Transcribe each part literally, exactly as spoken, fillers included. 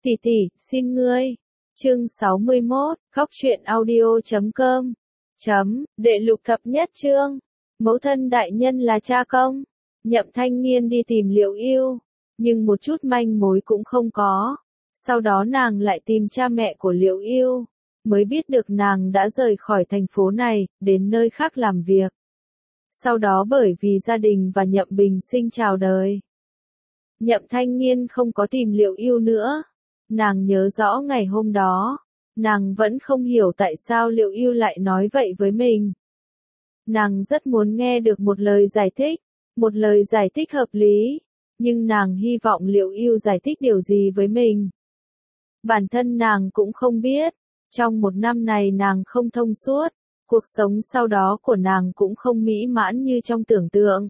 Tỷ tỷ, xin ngươi. Chương sáu mươi mốt, khóc chuyện audio chấm com. Chấm, đệ lục thập nhất chương. Mẫu thân đại nhân là cha công. Nhậm Thanh Nghiên đi tìm Liệu Yêu, nhưng một chút manh mối cũng không có. Sau đó nàng lại tìm cha mẹ của Liệu Yêu, mới biết được nàng đã rời khỏi thành phố này, đến nơi khác làm việc. Sau đó bởi vì gia đình và Nhậm Bình Sinh chào đời, Nhậm Thanh Nghiên không có tìm Liệu Yêu nữa. Nàng nhớ rõ ngày hôm đó, nàng vẫn không hiểu tại sao Liệu Yêu lại nói vậy với mình. Nàng rất muốn nghe được một lời giải thích, một lời giải thích hợp lý, nhưng nàng hy vọng Liệu Yêu giải thích điều gì với mình. Bản thân nàng cũng không biết, trong một năm này nàng không thông suốt, cuộc sống sau đó của nàng cũng không mỹ mãn như trong tưởng tượng.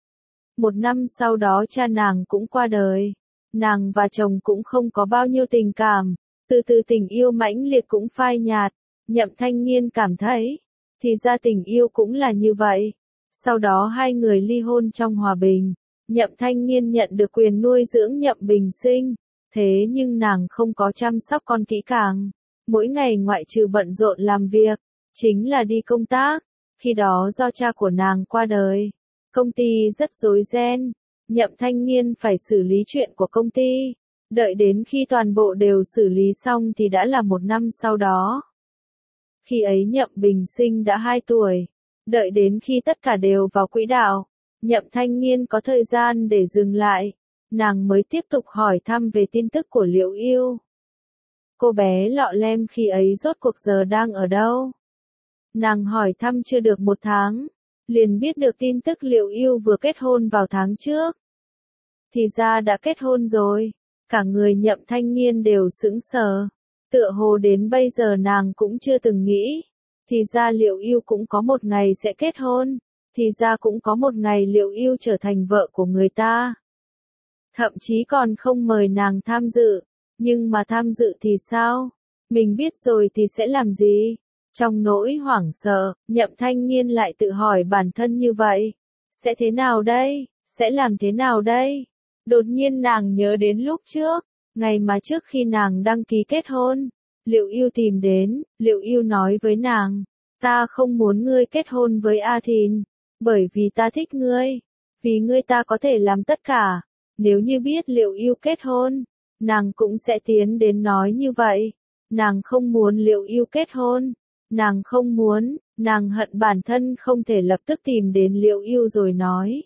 Một năm sau đó cha nàng cũng qua đời. Nàng và chồng cũng không có bao nhiêu tình cảm, từ từ tình yêu mãnh liệt cũng phai nhạt. Nhậm Thanh Nghiên cảm thấy, thì ra tình yêu cũng là như vậy. Sau đó hai người ly hôn trong hòa bình. Nhậm Thanh Nghiên nhận được quyền nuôi dưỡng Nhậm Bình Sinh, thế nhưng nàng không có chăm sóc con kỹ càng. Mỗi ngày ngoại trừ bận rộn làm việc, chính là đi công tác. Khi đó do cha của nàng qua đời, công ty rất rối ren. Nhậm Thanh Nghiên phải xử lý chuyện của công ty. Đợi đến khi toàn bộ đều xử lý xong thì đã là một năm sau đó. Khi ấy Nhậm Bình Sinh đã hai tuổi. Đợi đến khi tất cả đều vào quỹ đạo, Nhậm Thanh Nghiên có thời gian để dừng lại. Nàng mới tiếp tục hỏi thăm về tin tức của Liệu Yêu. Cô bé lọ lem khi ấy rốt cuộc giờ đang ở đâu? Nàng hỏi thăm chưa được một tháng, liền biết được tin tức Liệu Yêu vừa kết hôn vào tháng trước. Thì ra đã kết hôn rồi. Cả người Nhậm Thanh Nghiên đều sững sờ. Tựa hồ đến bây giờ nàng cũng chưa từng nghĩ. Thì ra Liệu Yêu cũng có một ngày sẽ kết hôn. Thì ra cũng có một ngày Liệu Yêu trở thành vợ của người ta. Thậm chí còn không mời nàng tham dự. Nhưng mà tham dự thì sao? Mình biết rồi thì sẽ làm gì? Trong nỗi hoảng sợ, Nhậm Thanh Nghiên lại tự hỏi bản thân như vậy. Sẽ thế nào đây? Sẽ làm thế nào đây? Đột nhiên nàng nhớ đến lúc trước, ngày mà trước khi nàng đăng ký kết hôn, Liệu Yêu tìm đến. Liệu Yêu nói với nàng, ta không muốn ngươi kết hôn với A Thìn, bởi vì ta thích ngươi, vì ngươi ta có thể làm tất cả. Nếu như biết Liệu Yêu kết hôn, nàng cũng sẽ tiến đến nói như vậy. Nàng không muốn Liệu Yêu kết hôn, nàng không muốn, nàng hận bản thân không thể lập tức tìm đến Liệu Yêu rồi nói.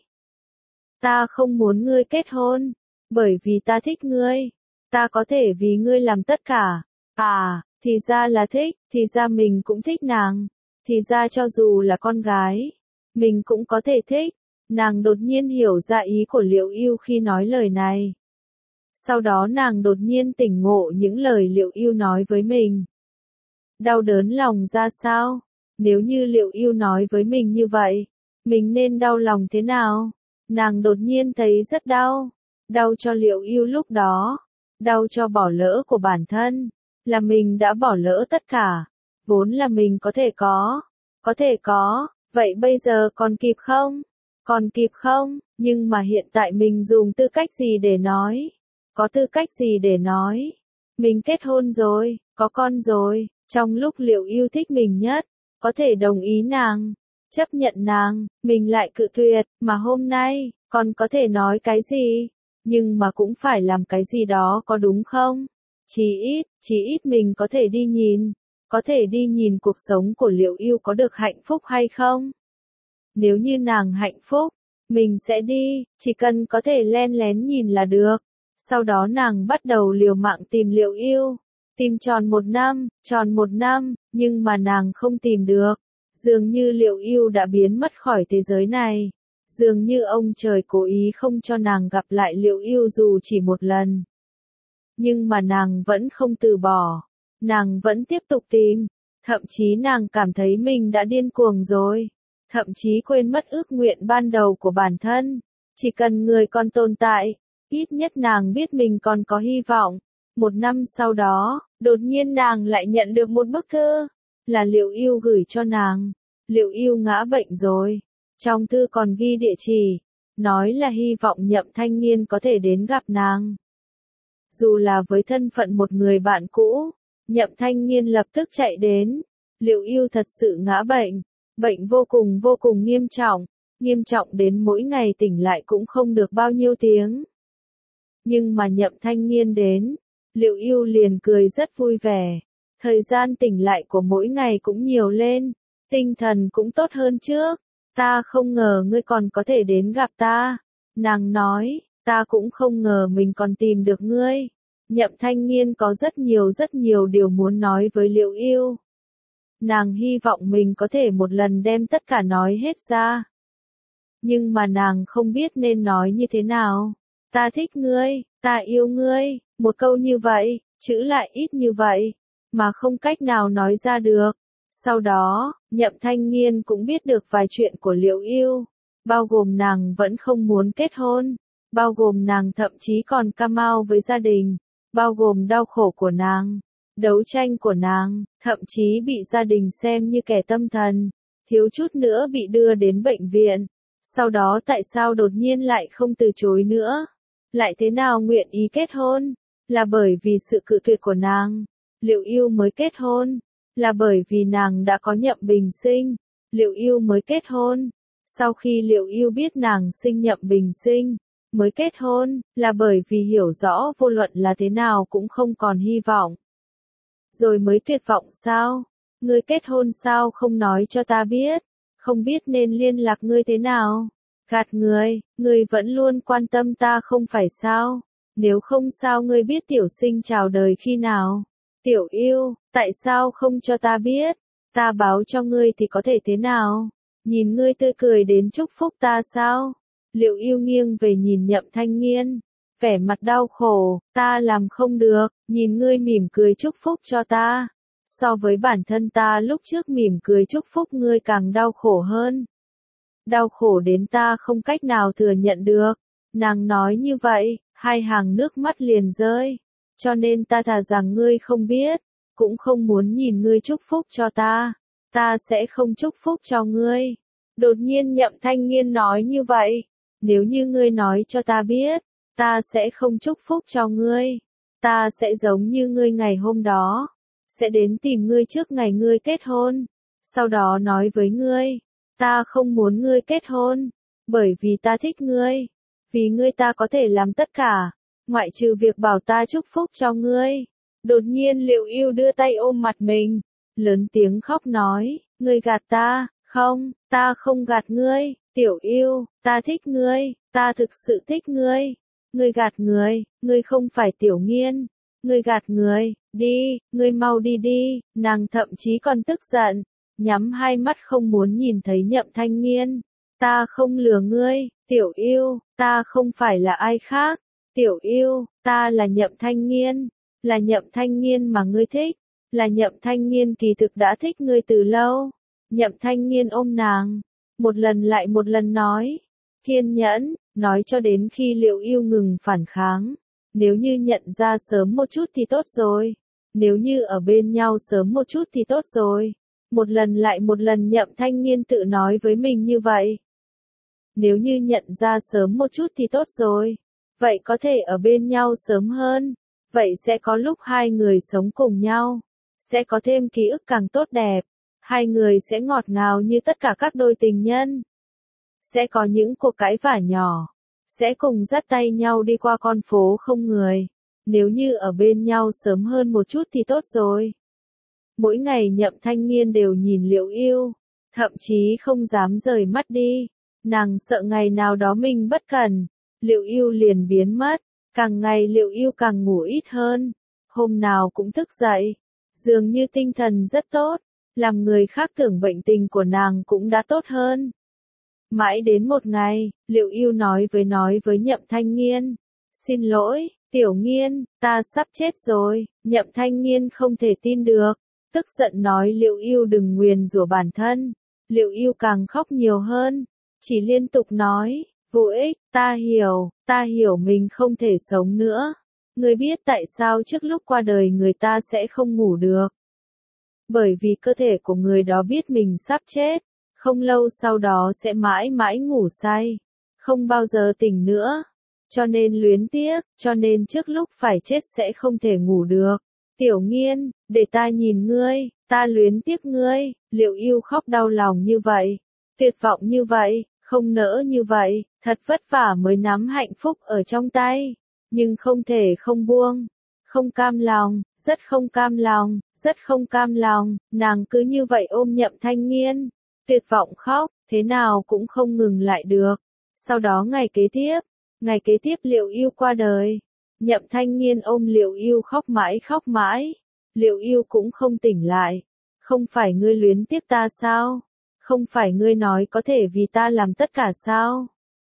Ta không muốn ngươi kết hôn, bởi vì ta thích ngươi, ta có thể vì ngươi làm tất cả. À, thì ra là thích, thì ra mình cũng thích nàng, thì ra cho dù là con gái, mình cũng có thể thích. Nàng đột nhiên hiểu ra ý của Liệu Yêu khi nói lời này. Sau đó nàng đột nhiên tỉnh ngộ những lời Liệu Yêu nói với mình. Đau đớn lòng ra sao? Nếu như Liệu Yêu nói với mình như vậy, mình nên đau lòng thế nào? Nàng đột nhiên thấy rất đau. Đau cho Liệu Yêu lúc đó. Đau cho bỏ lỡ của bản thân. Là mình đã bỏ lỡ tất cả. Vốn là mình có thể có. Có thể có. Vậy bây giờ còn kịp không? Còn kịp không? Nhưng mà hiện tại mình dùng tư cách gì để nói? Có tư cách gì để nói? Mình kết hôn rồi, có con rồi. Trong lúc Liệu Yêu thích mình nhất, có thể đồng ý nàng, chấp nhận nàng, mình lại cự tuyệt, mà hôm nay, còn có thể nói cái gì? Nhưng mà cũng phải làm cái gì đó có đúng không? Chí ít, chí ít mình có thể đi nhìn, có thể đi nhìn cuộc sống của Liệu Yêu có được hạnh phúc hay không? Nếu như nàng hạnh phúc, mình sẽ đi, chỉ cần có thể len lén nhìn là được. Sau đó nàng bắt đầu liều mạng tìm Liệu Yêu. Tìm tròn một năm, tròn một năm, nhưng mà nàng không tìm được. Dường như Liệu Yêu đã biến mất khỏi thế giới này. Dường như ông trời cố ý không cho nàng gặp lại Liệu Yêu dù chỉ một lần. Nhưng mà nàng vẫn không từ bỏ. Nàng vẫn tiếp tục tìm. Thậm chí nàng cảm thấy mình đã điên cuồng rồi. Thậm chí quên mất ước nguyện ban đầu của bản thân. Chỉ cần người còn tồn tại, ít nhất nàng biết mình còn có hy vọng. Một năm sau đó, đột nhiên nàng lại nhận được một bức thư, là Liệu Yêu gửi cho nàng. Liệu Yêu ngã bệnh rồi. Trong thư còn ghi địa chỉ, nói là hy vọng Nhậm Thanh Nghiên có thể đến gặp nàng. dù là với thân phận một người bạn cũ. Nhậm Thanh Nghiên lập tức chạy đến. Liệu Yêu thật sự ngã bệnh, bệnh vô cùng vô cùng nghiêm trọng, nghiêm trọng đến mỗi ngày tỉnh lại cũng không được bao nhiêu tiếng. Nhưng mà Nhậm Thanh Nghiên đến, Liệu Yêu liền cười rất vui vẻ. Thời gian tỉnh lại của mỗi ngày cũng nhiều lên, tinh thần cũng tốt hơn trước. Ta không ngờ ngươi còn có thể đến gặp ta. Nàng nói, ta cũng không ngờ mình còn tìm được ngươi. Nhậm Thanh Nghiên có rất nhiều rất nhiều điều muốn nói với Liệu Yêu. Nàng hy vọng mình có thể một lần đem tất cả nói hết ra. Nhưng mà nàng không biết nên nói như thế nào. Ta thích ngươi, ta yêu ngươi, một câu như vậy, chữ lại ít như vậy, mà không cách nào nói ra được. Sau đó, Nhậm Thanh Nghiên cũng biết được vài chuyện của Liệu Yêu, bao gồm nàng vẫn không muốn kết hôn, bao gồm nàng thậm chí còn cam mau với gia đình, bao gồm đau khổ của nàng, đấu tranh của nàng, thậm chí bị gia đình xem như kẻ tâm thần, thiếu chút nữa bị đưa đến bệnh viện. Sau đó tại sao đột nhiên lại không từ chối nữa, lại thế nào nguyện ý kết hôn, là bởi vì sự cự tuyệt của nàng, Liệu Yêu mới kết hôn, là bởi vì nàng đã có Nhậm Bình Sinh, Liệu Yêu mới kết hôn, sau khi Liệu Yêu biết nàng sinh Nhậm Bình Sinh, mới kết hôn, là bởi vì hiểu rõ vô luận là thế nào cũng không còn hy vọng. Rồi mới tuyệt vọng sao? Ngươi kết hôn sao không nói cho ta biết, không biết nên liên lạc ngươi thế nào? Gạt ngươi, ngươi vẫn luôn quan tâm ta không phải sao? Nếu không sao ngươi biết Tiểu Sinh chào đời khi nào? Tiểu Yêu, tại sao không cho ta biết? Ta báo cho ngươi thì có thể thế nào? Nhìn ngươi tươi cười đến chúc phúc ta sao? Liệu Yêu nghiêng về nhìn Nhậm Thanh Nghiên, vẻ mặt đau khổ, ta làm không được, nhìn ngươi mỉm cười chúc phúc cho ta. So với bản thân ta lúc trước mỉm cười chúc phúc ngươi càng đau khổ hơn. Đau khổ đến ta không cách nào thừa nhận được. Nàng nói như vậy, hai hàng nước mắt liền rơi. Cho nên ta thà rằng ngươi không biết, cũng không muốn nhìn ngươi chúc phúc cho ta. Ta sẽ không chúc phúc cho ngươi. Đột nhiên Nhậm Thanh Nghiên nói như vậy. Nếu như ngươi nói cho ta biết, ta sẽ không chúc phúc cho ngươi. Ta sẽ giống như ngươi ngày hôm đó. Sẽ đến tìm ngươi trước ngày ngươi kết hôn. Sau đó nói với ngươi, ta không muốn ngươi kết hôn. Bởi vì ta thích ngươi. Vì ngươi ta có thể làm tất cả. Ngoại trừ việc bảo ta chúc phúc cho ngươi. Đột nhiên Liệu Yêu đưa tay ôm mặt mình. Lớn tiếng khóc nói, ngươi gạt ta, không, ta không gạt ngươi. Tiểu Yêu, ta thích ngươi, ta thực sự thích ngươi. Ngươi gạt người, ngươi không phải Tiểu Nghiên. Ngươi gạt người, đi, ngươi mau đi đi. Nàng thậm chí còn tức giận, nhắm hai mắt không muốn nhìn thấy Nhậm Thanh Nghiên. Ta không lừa ngươi, Tiểu Yêu, ta không phải là ai khác. Tiểu Yêu, ta là Nhậm Thanh Nghiên, là Nhậm Thanh Nghiên mà ngươi thích, là Nhậm Thanh Nghiên kỳ thực đã thích ngươi từ lâu. Nhậm Thanh Nghiên ôm nàng, một lần lại một lần nói, kiên nhẫn, nói cho đến khi Liệu Yêu ngừng phản kháng. Nếu như nhận ra sớm một chút thì tốt rồi, nếu như ở bên nhau sớm một chút thì tốt rồi. Một lần lại một lần Nhậm Thanh Nghiên tự nói với mình như vậy. Nếu như nhận ra sớm một chút thì tốt rồi. Vậy có thể ở bên nhau sớm hơn. Vậy sẽ có lúc hai người sống cùng nhau. Sẽ có thêm ký ức càng tốt đẹp. Hai người sẽ ngọt ngào như tất cả các đôi tình nhân. Sẽ có những cuộc cãi vã nhỏ. Sẽ cùng dắt tay nhau đi qua con phố không người. Nếu như ở bên nhau sớm hơn một chút thì tốt rồi. Mỗi ngày Nhậm Thanh Nghiên đều nhìn Liệu Yêu. Thậm chí không dám rời mắt đi. Nàng sợ ngày nào đó mình bất cẩn. Liệu Yêu liền biến mất. Càng ngày Liệu Yêu càng ngủ ít hơn. Hôm nào cũng thức dậy. Dường như tinh thần rất tốt. Làm người khác tưởng bệnh tình của nàng cũng đã tốt hơn. Mãi đến một ngày, Liệu Yêu nói với nói với Nhậm Thanh Nghiên. Xin lỗi, Tiểu Nghiên, ta sắp chết rồi. Nhậm Thanh Nghiên không thể tin được. Tức giận nói Liệu Yêu đừng nguyền rủa bản thân. Liệu Yêu càng khóc nhiều hơn. Chỉ liên tục nói, vô ích, ta hiểu, ta hiểu mình không thể sống nữa. Ngươi biết tại sao trước lúc qua đời người ta sẽ không ngủ được. Bởi vì cơ thể của người đó biết mình sắp chết. Không lâu sau đó sẽ mãi mãi ngủ say. Không bao giờ tỉnh nữa. cho nên luyến tiếc, cho nên trước lúc phải chết sẽ không thể ngủ được. Tiểu Nghiên, để ta nhìn ngươi, ta luyến tiếc ngươi. Liệu Yêu khóc đau lòng như vậy, tuyệt vọng như vậy, không nỡ như vậy, thật vất vả mới nắm hạnh phúc ở trong tay, nhưng không thể không buông, không cam lòng, rất không cam lòng, rất không cam lòng, nàng cứ như vậy ôm Nhậm Thanh Nghiên, tuyệt vọng khóc, thế nào cũng không ngừng lại được. Sau đó ngày kế tiếp, ngày kế tiếp Liệu Yêu qua đời, Nhậm Thanh Nghiên ôm Liệu Yêu khóc mãi khóc mãi, Liệu Yêu cũng không tỉnh lại. Không phải ngươi luyến tiếc ta sao? Không phải ngươi nói có thể vì ta làm tất cả sao?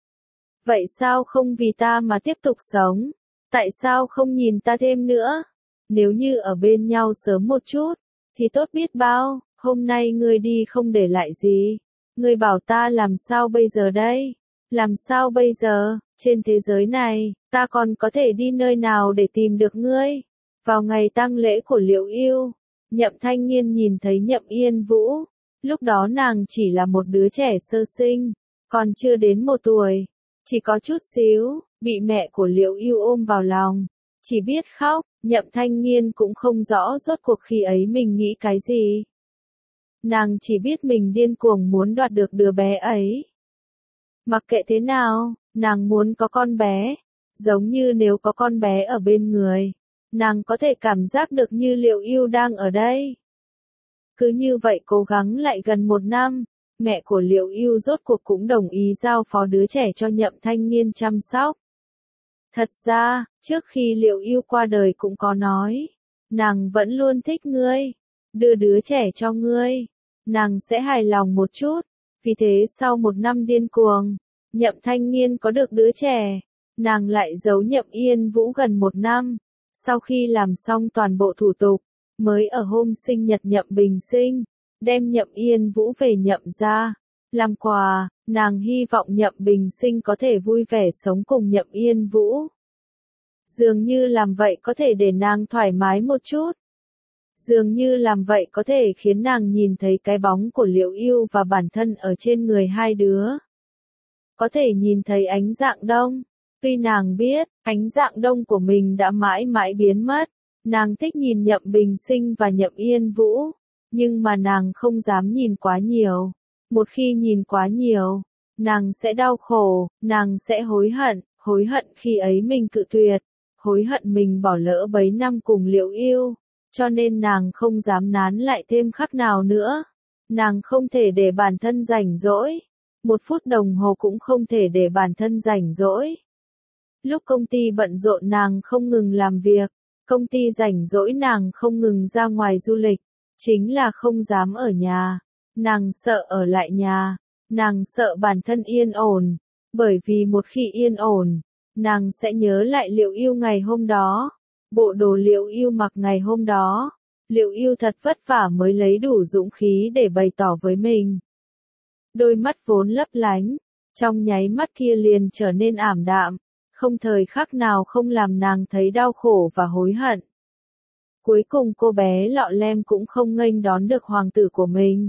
Vậy sao không vì ta mà tiếp tục sống? Tại sao không nhìn ta thêm nữa? Nếu như ở bên nhau sớm một chút, thì tốt biết bao, hôm nay ngươi đi không để lại gì. Ngươi bảo ta làm sao bây giờ đây? Làm sao bây giờ, trên thế giới này, ta còn có thể đi nơi nào để tìm được ngươi? Vào ngày tang lễ của Liệu Yêu, Nhậm Thanh Nghiên nhìn thấy Nhậm Yên Vũ, lúc đó nàng chỉ là một đứa trẻ sơ sinh, còn chưa đến một tuổi, chỉ có chút xíu, bị mẹ của Liệu Yêu ôm vào lòng, chỉ biết khóc, Nhậm Thanh Nghiên cũng không rõ rốt cuộc khi ấy mình nghĩ cái gì. Nàng chỉ biết mình điên cuồng muốn đoạt được đứa bé ấy. Mặc kệ thế nào, nàng muốn có con bé, giống như nếu có con bé ở bên người, nàng có thể cảm giác được như Liệu Yêu đang ở đây. Cứ như vậy cố gắng lại gần một năm, mẹ của Liệu Yêu rốt cuộc cũng đồng ý giao phó đứa trẻ cho Nhậm Thanh Nghiên chăm sóc. Thật ra, trước khi Liệu Yêu qua đời cũng có nói, nàng vẫn luôn thích ngươi, đưa đứa trẻ cho ngươi, nàng sẽ hài lòng một chút. Vì thế sau một năm điên cuồng, Nhậm Thanh Nghiên có được đứa trẻ, nàng lại giấu Nhậm Yên Vũ gần một năm. Sau khi làm xong toàn bộ thủ tục, mới ở hôm sinh nhật Nhậm Bình Sinh, đem Nhậm Yên Vũ về Nhậm gia. Làm quà, nàng hy vọng Nhậm Bình Sinh có thể vui vẻ sống cùng Nhậm Yên Vũ. Dường như làm vậy có thể để nàng thoải mái một chút. Dường như làm vậy có thể khiến nàng nhìn thấy cái bóng của Liệu Yêu và bản thân ở trên người hai đứa. Có thể nhìn thấy ánh dạng đông. Tuy nàng biết, ánh dạng đông của mình đã mãi mãi biến mất, nàng thích nhìn Nhậm Bình Sinh và Nhậm Yên Vũ, nhưng mà nàng không dám nhìn quá nhiều. Một khi nhìn quá nhiều, nàng sẽ đau khổ, nàng sẽ hối hận, hối hận khi ấy mình cự tuyệt, hối hận mình bỏ lỡ bấy năm cùng Liệu Yêu, cho nên nàng không dám nán lại thêm khắc nào nữa. Nàng không thể để bản thân rảnh rỗi, một phút đồng hồ cũng không thể để bản thân rảnh rỗi. Lúc công ty bận rộn nàng không ngừng làm việc, công ty rảnh rỗi nàng không ngừng ra ngoài du lịch, chính là không dám ở nhà, nàng sợ ở lại nhà, nàng sợ bản thân yên ổn, bởi vì một khi yên ổn, nàng sẽ nhớ lại Liệu Yêu ngày hôm đó, bộ đồ Liệu Yêu mặc ngày hôm đó, Liệu Yêu thật vất vả mới lấy đủ dũng khí để bày tỏ với mình. Đôi mắt vốn lấp lánh, trong nháy mắt kia liền trở nên ảm đạm. Không thời khắc nào không làm nàng thấy đau khổ và hối hận. Cuối cùng cô bé lọ lem cũng không nghênh đón được hoàng tử của mình.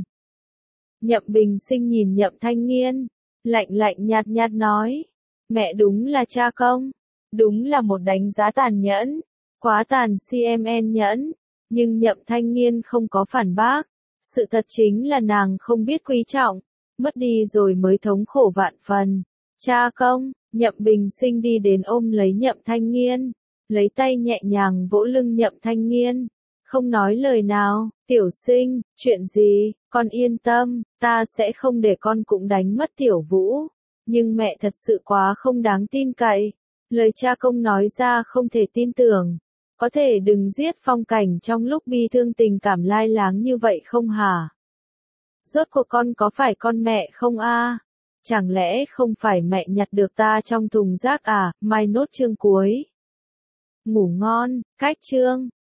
Nhậm Bình Sinh nhìn Nhậm Thanh Nghiên, lạnh lạnh nhạt nhạt nói, mẹ đúng là cha công, đúng là một đánh giá tàn nhẫn, quá tàn cmn nhẫn, nhưng Nhậm Thanh Nghiên không có phản bác, sự thật chính là nàng không biết quý trọng, mất đi rồi mới thống khổ vạn phần. Cha công. Nhậm Bình Sinh đi đến ôm lấy Nhậm Thanh Nghiên, lấy tay nhẹ nhàng vỗ lưng Nhậm Thanh Nghiên, không nói lời nào, tiểu sinh, chuyện gì, con yên tâm, ta sẽ không để con cũng đánh mất tiểu Vũ, nhưng mẹ thật sự quá không đáng tin cậy, lời cha công nói ra không thể tin tưởng, có thể đừng giết Phong Cảnh trong lúc bi thương tình cảm lai láng như vậy không hả? Rốt cuộc con có phải con mẹ không a? Chẳng lẽ không phải mẹ nhặt được ta trong thùng rác à? Mai nốt chương cuối. Ngủ ngon, cách chương.